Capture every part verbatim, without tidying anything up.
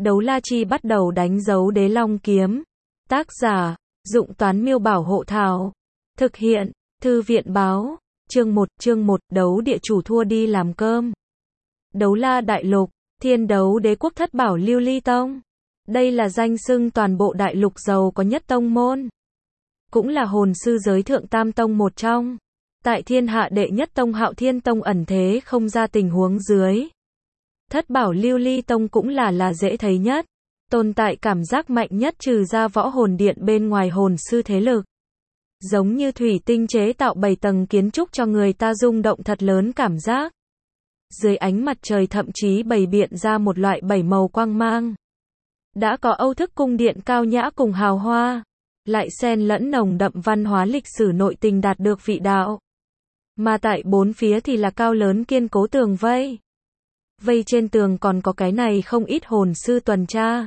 Đấu La Chi bắt đầu đánh dấu Đế Long kiếm. Tác giả, Dụng Toán Miêu Bảo Hộ Thảo. Thực hiện, Thư viện Báo. Chương một, chương một, đấu địa chủ thua đi làm cơm. Đấu La Đại Lục, Thiên Đấu Đế Quốc thất bảo Lưu Ly Tông. Đây là danh xưng toàn bộ đại lục giàu có nhất tông môn. Cũng là hồn sư giới thượng tam tông một trong. Tại thiên hạ đệ nhất tông Hạo Thiên Tông ẩn thế không ra tình huống dưới. Thất bảo Lưu Ly Tông cũng là là dễ thấy nhất. Tồn tại cảm giác mạnh nhất trừ ra võ hồn điện bên ngoài hồn sư thế lực. Giống như thủy tinh chế tạo bảy tầng kiến trúc cho người ta rung động thật lớn cảm giác. Dưới ánh mặt trời thậm chí bày biện ra một loại bảy màu quang mang. Đã có Âu thức cung điện cao nhã cùng hào hoa, lại xen lẫn nồng đậm văn hóa lịch sử nội tình đạt được vị đạo. Mà tại bốn phía thì là cao lớn kiên cố tường vây. Vây trên tường còn có cái này không ít hồn sư tuần tra.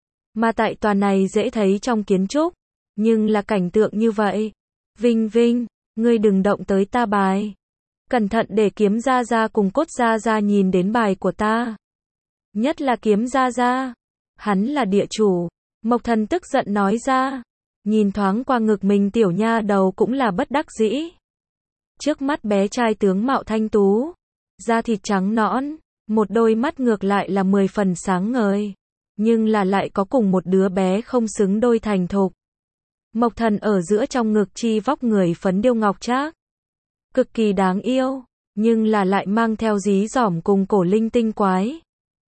Mà tại tòa này dễ thấy trong kiến trúc, nhưng là cảnh tượng như vậy. Vinh Vinh, ngươi đừng động tới ta bài. Cẩn thận để kiếm ra ra cùng cốt ra ra nhìn đến bài của ta. Nhất là kiếm ra ra. Hắn là địa chủ. Mộc Thần tức giận nói ra. Nhìn thoáng qua ngực mình tiểu nha đầu cũng là bất đắc dĩ. Trước mắt bé trai tướng mạo thanh tú. Da thịt trắng nõn. Một đôi mắt ngược lại là mười phần sáng ngời. Nhưng là lại có cùng một đứa bé không xứng đôi thành thục. Mộc Thần ở giữa trong ngực chi vóc người phấn điêu ngọc trác. Cực kỳ đáng yêu. Nhưng là lại mang theo dí dỏm cùng cổ linh tinh quái.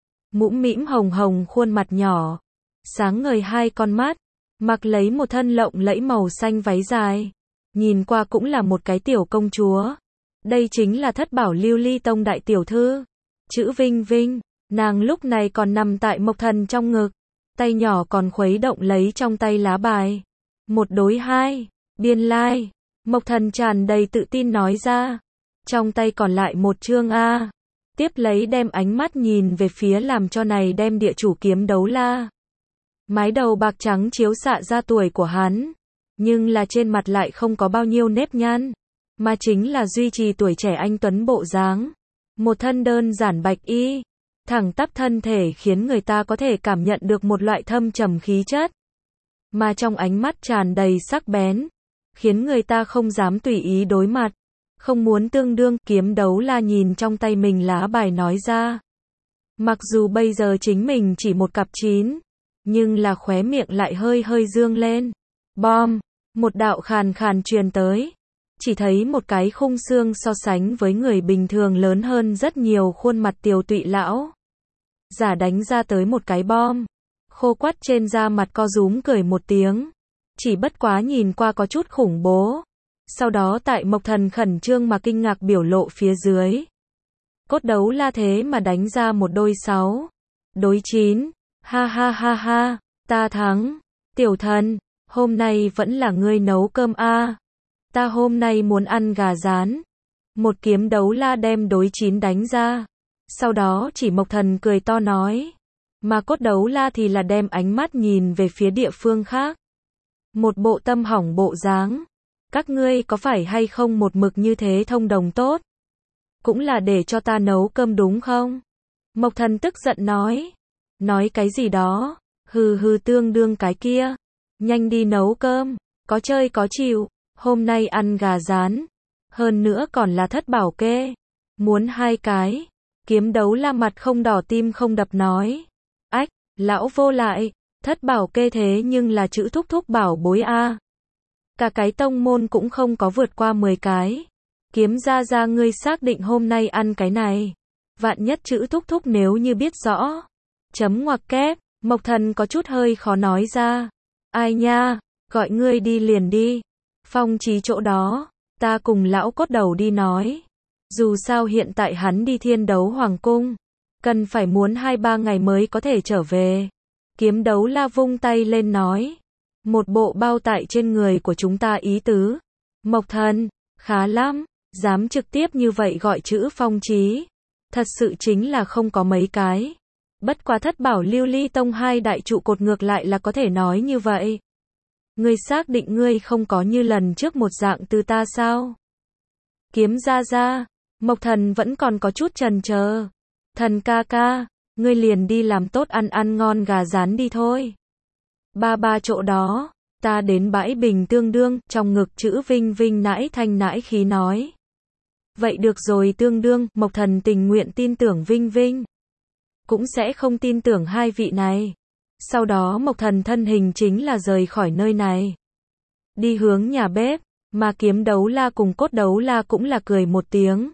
Mũm mĩm hồng hồng khuôn mặt nhỏ. Sáng ngời hai con mắt. Mặc lấy một thân lộng lẫy màu xanh váy dài. Nhìn qua cũng là một cái tiểu công chúa. Đây chính là thất bảo Lưu Ly Tông đại tiểu thư. Chữ Vinh Vinh. Nàng lúc này còn nằm tại Mộc Thần trong ngực. Tay nhỏ còn khuấy động lấy trong tay lá bài. Một đối hai. Biên lai. Mộc Thần tràn đầy tự tin nói ra. Trong tay còn lại một chương A. Tiếp lấy đem ánh mắt nhìn về phía làm cho này đem địa chủ kiếm đấu la. Mái đầu bạc trắng chiếu xạ ra tuổi của hắn. Nhưng là trên mặt lại không có bao nhiêu nếp nhăn. Mà chính là duy trì tuổi trẻ anh tuấn bộ dáng. Một thân đơn giản bạch y. Thẳng tắp thân thể khiến người ta có thể cảm nhận được một loại thâm trầm khí chất. Mà trong ánh mắt tràn đầy sắc bén. Khiến người ta không dám tùy ý đối mặt. Không muốn tương đương. Kiếm đấu la nhìn trong tay mình lá bài nói ra. Mặc dù bây giờ chính mình chỉ một cặp chín. Nhưng là khóe miệng lại hơi hơi dương lên. Bom. Một đạo khàn khàn truyền tới. Chỉ thấy một cái khung xương so sánh với người bình thường lớn hơn rất nhiều khuôn mặt tiều tụy lão. Giả đánh ra tới một cái bom. Khô quắt trên da mặt co rúm cười một tiếng. Chỉ bất quá nhìn qua có chút khủng bố. Sau đó tại Mộc Thần khẩn trương mà kinh ngạc biểu lộ phía dưới. Cốt đấu la thế mà đánh ra một đôi sáu. Đối chín. Ha ha ha ha. Ta thắng. Tiểu thần. Hôm nay vẫn là ngươi nấu cơm a. À. Ta hôm nay muốn ăn gà rán. Một kiếm đấu la đem đối chín đánh ra. Sau đó chỉ Mộc Thần cười to nói. Mà cốt đấu la thì là đem ánh mắt nhìn về phía địa phương khác. Một bộ tâm hỏng bộ dáng. Các ngươi có phải hay không một mực như thế thông đồng tốt? Cũng là để cho ta nấu cơm đúng không? Mộc Thần tức giận nói. Nói cái gì đó? Hừ hừ tương đương cái kia. Nhanh đi nấu cơm. Có chơi có chịu. Hôm nay ăn gà rán. Hơn nữa còn là thất bảo kê. Muốn hai cái. Kiếm đấu la mặt không đỏ tim không đập nói. Ách, lão vô lại. Thất bảo kê thế nhưng là chữ thúc thúc bảo bối a. Cả cái tông môn cũng không có vượt qua mười cái. Kiếm ra ra ngươi xác định hôm nay ăn cái này. Vạn nhất chữ thúc thúc nếu như biết rõ. Chấm ngoặc kép. Mộc Thần có chút hơi khó nói ra. Ai nha, gọi ngươi đi liền đi. Phong trí chỗ đó, ta cùng lão cốt đầu đi nói. Dù sao hiện tại hắn đi Thiên Đấu Hoàng cung. Cần phải muốn hai ba ngày mới có thể trở về. Kiếm đấu la vung tay lên nói. Một bộ bao tại trên người của chúng ta ý tứ. Mộc Thần, khá lắm. Dám trực tiếp như vậy gọi chữ phong trí. Thật sự chính là không có mấy cái. Bất quá thất bảo Lưu Ly Tông hai đại trụ cột ngược lại là có thể nói như vậy. Ngươi xác định ngươi không có như lần trước một dạng từ ta sao? Kiếm ra ra. Mộc Thần vẫn còn có chút chần chờ. Thần ca ca. ngươi liền đi làm tốt ăn ăn ngon gà rán đi thôi. Ba ba chỗ đó, ta đến bãi bình tương đương, trong ngực chữ Vinh Vinh nãi thanh nãi khí nói. Vậy được rồi tương đương, Mộc Thần tình nguyện tin tưởng Vinh Vinh. Cũng sẽ không tin tưởng hai vị này. Sau đó Mộc Thần thân hình chính là rời khỏi nơi này. Đi hướng nhà bếp, mà Kiếm Đấu La cùng Cốt Đấu La cũng là cười một tiếng.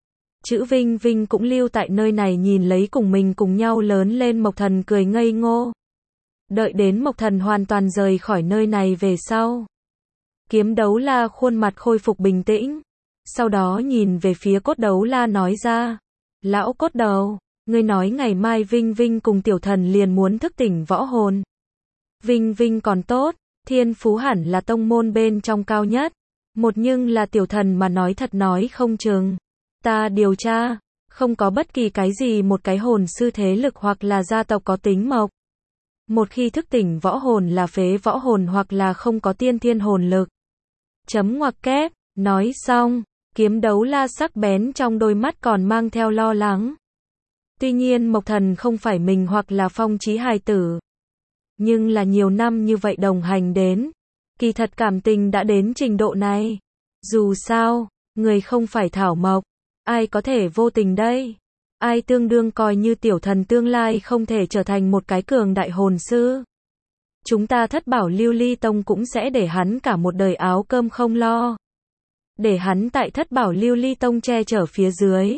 Chữ Vinh Vinh cũng lưu tại nơi này nhìn lấy cùng mình cùng nhau lớn lên Mộc Thần cười ngây ngô. Đợi đến Mộc Thần hoàn toàn rời khỏi nơi này về sau. Kiếm Đấu La khuôn mặt khôi phục bình tĩnh. Sau đó nhìn về phía Cốt Đấu La nói ra. Lão Cốt Đầu, ngươi nói ngày mai Vinh Vinh cùng Tiểu Thần liền muốn thức tỉnh võ hồn. Vinh Vinh còn tốt, thiên phú hẳn là tông môn bên trong cao nhất. Một nhưng là Tiểu Thần mà nói thật nói không chừng. Ta điều tra, không có bất kỳ cái gì một cái hồn sư thế lực hoặc là gia tộc có tính mộc. Một khi thức tỉnh võ hồn là phế võ hồn hoặc là không có tiên thiên hồn lực. Chấm ngoặc kép, nói xong, Kiếm Đấu La sắc bén trong đôi mắt còn mang theo lo lắng. Tuy nhiên Mộc Thần không phải mình hoặc là Phong Chí hài tử. Nhưng là nhiều năm như vậy đồng hành đến. Kỳ thật cảm tình đã đến trình độ này. Dù sao, người không phải thảo mộc. Ai có thể vô tình đây? Ai tương đương coi như Tiểu Thần tương lai không thể trở thành một cái cường đại hồn sư. Chúng ta Thất Bảo Lưu Ly Tông cũng sẽ để hắn cả một đời áo cơm không lo. Để hắn tại Thất Bảo Lưu Ly Tông che chở phía dưới.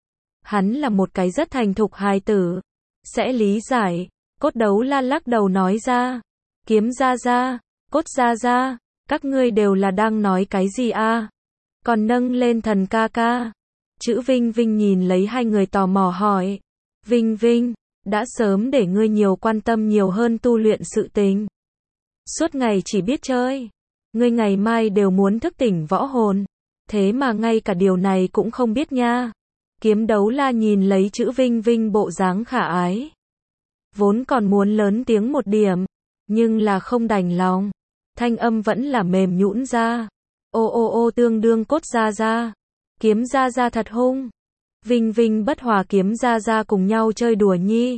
Hắn là một cái rất thành thục hài tử. Sẽ lý giải. Cốt Đấu La lắc đầu nói ra. Kiếm gia gia, Cốt gia gia, các ngươi đều là đang nói cái gì a? Còn nâng lên Thần ca ca. Chữ Vinh Vinh nhìn lấy hai người tò mò hỏi. Vinh Vinh, đã sớm để ngươi nhiều quan tâm nhiều hơn tu luyện sự tình. Suốt ngày chỉ biết chơi. Ngươi ngày mai đều muốn thức tỉnh võ hồn. Thế mà ngay cả điều này cũng không biết nha. Kiếm Đấu La nhìn lấy chữ Vinh Vinh bộ dáng khả ái. Vốn còn muốn lớn tiếng một điểm. Nhưng là không đành lòng. Thanh âm vẫn là mềm nhũn ra. Ô ô ô tương đương Cốt gia gia. Kiếm gia gia thật hung. Vinh Vinh bất hòa Kiếm gia gia cùng nhau chơi đùa nhi.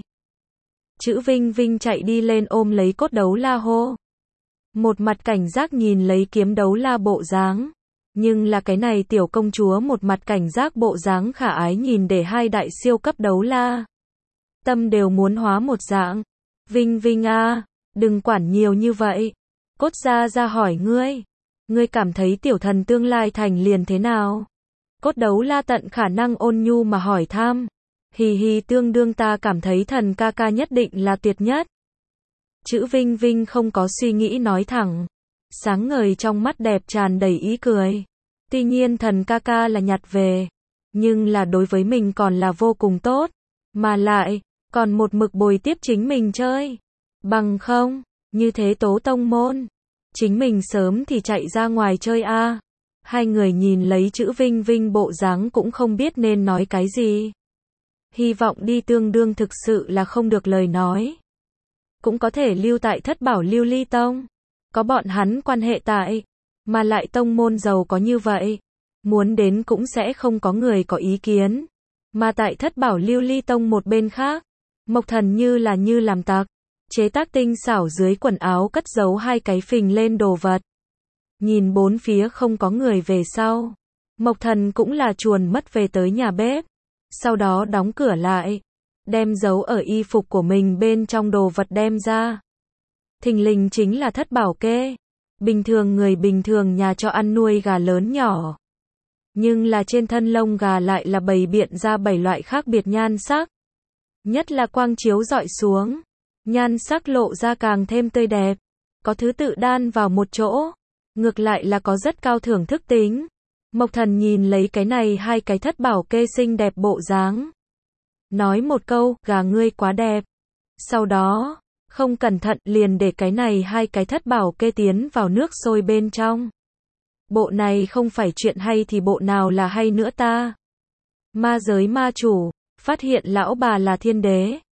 Chữ Vinh Vinh chạy đi lên ôm lấy Cốt Đấu La hô. Một mặt cảnh giác nhìn lấy Kiếm Đấu La bộ dáng. Nhưng là cái này tiểu công chúa một mặt cảnh giác bộ dáng khả ái nhìn để hai đại siêu cấp đấu la. Tâm đều muốn hóa một dạng. Vinh Vinh a, đừng quản nhiều như vậy. Cốt gia gia hỏi ngươi. Ngươi cảm thấy Tiểu Thần tương lai thành liền thế nào? Cốt Đấu La tận khả năng ôn nhu mà hỏi thăm. Hì hì tương đương ta cảm thấy Thần ca ca nhất định là tuyệt nhất. Chữ Vinh Vinh không có suy nghĩ nói thẳng. Sáng ngời trong mắt đẹp tràn đầy ý cười. Tuy nhiên Thần ca ca là nhặt về. Nhưng là đối với mình còn là vô cùng tốt. Mà lại, còn một mực bồi tiếp chính mình chơi. Bằng không, như thế tố tông môn. Chính mình sớm thì chạy ra ngoài chơi a. Hai người nhìn lấy chữ Vinh Vinh bộ dáng cũng không biết nên nói cái gì. Hy vọng đi tương đương thực sự là không được lời nói. Cũng có thể lưu tại Thất Bảo Lưu Ly Tông. Có bọn hắn quan hệ tại. Mà lại tông môn giàu có như vậy. Muốn đến cũng sẽ không có người có ý kiến. Mà tại Thất Bảo Lưu Ly Tông một bên khác. Mộc Thần như là như làm tặc. Chế tác tinh xảo dưới quần áo cất giấu hai cái phình lên đồ vật. Nhìn bốn phía không có người về sau. Mộc Thần cũng là chuồn mất về tới nhà bếp. Sau đó đóng cửa lại. Đem giấu ở y phục của mình bên trong đồ vật đem ra. Thình lình chính là thất bảo kê. Bình thường người bình thường nhà cho ăn nuôi gà lớn nhỏ. Nhưng là trên thân lông gà lại là bày biện ra bảy loại khác biệt nhan sắc. Nhất là quang chiếu dọi xuống. Nhan sắc lộ ra càng thêm tươi đẹp. Có thứ tự đan vào một chỗ. Ngược lại là có rất cao thưởng thức tính. Mộc Thần nhìn lấy cái này hai cái thất bảo kê xinh đẹp bộ dáng. Nói một câu, gà ngươi quá đẹp. Sau đó, không cẩn thận liền để cái này hai cái thất bảo kê tiến vào nước sôi bên trong. Bộ này không phải chuyện hay thì bộ nào là hay nữa ta. Ma giới ma chủ, phát hiện lão bà là thiên đế.